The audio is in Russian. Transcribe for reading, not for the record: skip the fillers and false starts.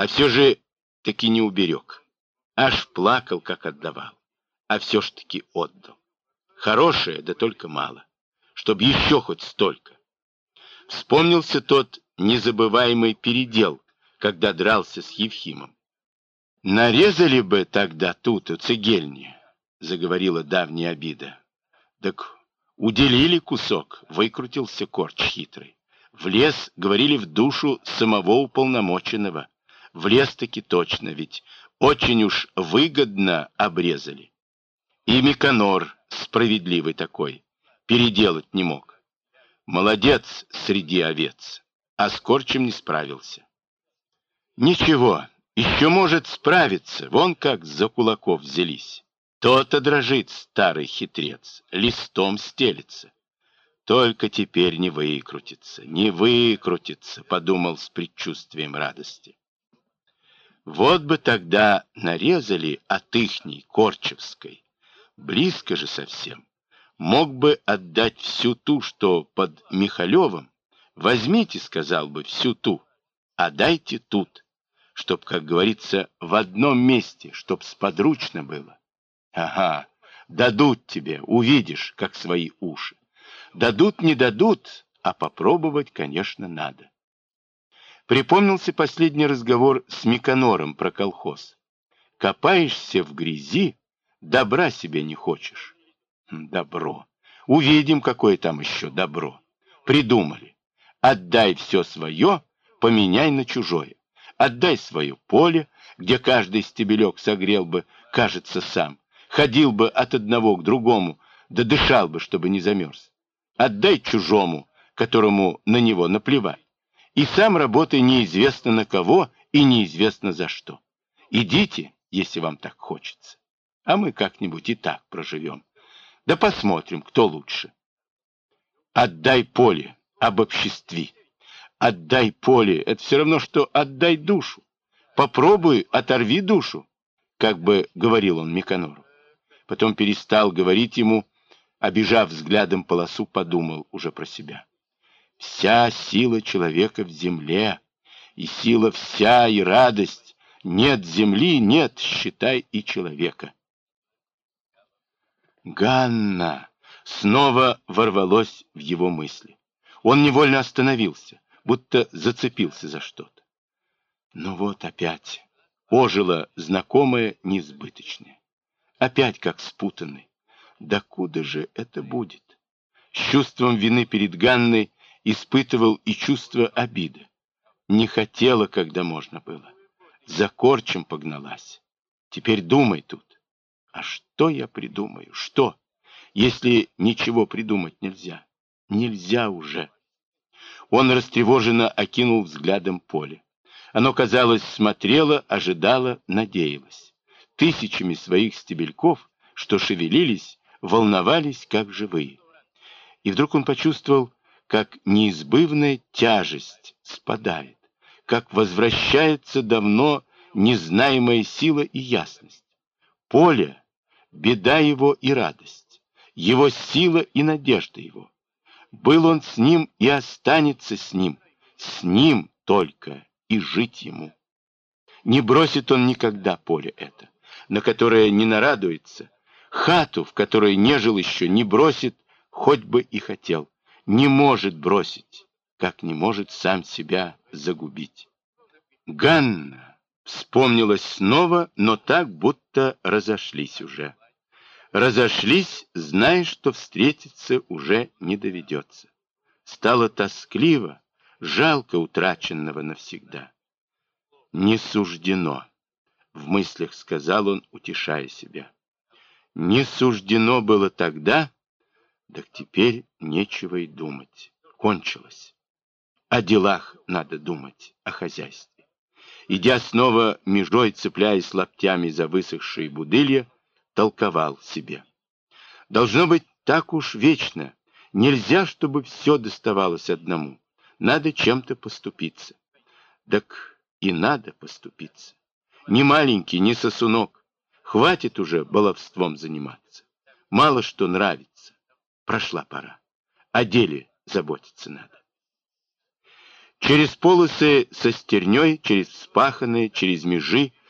А все же таки не уберег. Аж плакал, как отдавал. А все ж таки отдал. Хорошее, да только мало. Чтоб еще хоть столько. Вспомнился тот незабываемый передел, когда дрался с Евхимом. «Нарезали бы тогда тут, у цегельни», — заговорила давняя обида. «Так уделили кусок», — выкрутился корч хитрый. «Влез, говорили, в душу самого уполномоченного. Влез-таки точно, ведь очень уж выгодно обрезали. И Миконор, справедливый такой, переделать не мог. Молодец среди овец, а с корчем не справился. Ничего, еще может справиться, вон как за кулаков взялись. То-то дрожит старый хитрец, листом стелется. Только теперь не выкрутится, подумал с предчувствием радости. Вот бы тогда нарезали от ихней, Корчевской, близко же совсем. Мог бы отдать всю ту, что под Михалевым. Возьмите, сказал бы, всю ту, а дайте тут, чтоб, как говорится, в одном месте, чтоб сподручно было. Ага, дадут тебе, увидишь, как свои уши. Дадут, не дадут, а попробовать, конечно, надо. Припомнился последний разговор с Миконором про колхоз. Копаешься в грязи, добра себе не хочешь. Добро. Увидим, какое там еще добро. Придумали. Отдай все свое, поменяй на чужое. Отдай свое поле, где каждый стебелек согрел бы, кажется, сам. Ходил бы от одного к другому, да дышал бы, чтобы не замерз. Отдай чужому, которому на него наплевать. И сам работай неизвестно на кого и неизвестно за что. Идите, если вам так хочется. А мы как-нибудь и так проживем. Да посмотрим, кто лучше. Отдай поле, обобществи. Отдай поле, это все равно, что отдай душу. Попробуй, оторви душу, как бы говорил он Миконору. Потом перестал говорить ему, обижав взглядом полосу, подумал уже про себя. Вся сила человека в земле, и сила вся, и радость. Нет земли, нет, считай, и человека. Ганна снова ворвалось в его мысли. Он невольно остановился, будто зацепился за что-то. Ну вот опять ожило знакомое несбыточное. Опять как спутанный. Да куда же это будет? С чувством вины перед Ганной испытывал и чувство обиды. Не хотела, когда можно было. За корчем погналась. Теперь думай тут. А что я придумаю? Что? Если ничего придумать нельзя? Нельзя уже. Он растревоженно окинул взглядом поле. Оно, казалось, смотрело, ожидало, надеялось. Тысячами своих стебельков, что шевелились, волновались, как живые. И вдруг он почувствовал, как неизбывная тяжесть спадает, как возвращается давно незнаемая сила и ясность. Поле — беда его и радость, его сила и надежда его. Был он с ним и останется с ним только и жить ему. Не бросит он никогда поле это, на которое не нарадуется, хату, в которой не жил еще, не бросит, хоть бы и хотел, не может бросить, как не может сам себя загубить. Ганна вспомнилась снова, но так, будто разошлись уже. Разошлись, зная, что встретиться уже не доведется. Стало тоскливо, жалко утраченного навсегда. «Не суждено», — в мыслях сказал он, утешая себя. «Не суждено было тогда, так теперь нечего и думать. Кончилось. О делах надо думать, о хозяйстве». Идя снова межой, цепляясь локтями за высохшие будылья, толковал себе. Должно быть так уж вечно. Нельзя, чтобы все доставалось одному. Надо чем-то поступиться. Так и надо поступиться. Не маленький, не сосунок. Хватит уже баловством заниматься. Мало что нравится. Прошла пора. О деле заботиться надо. Через полосы со стерней, через вспаханные, через межи,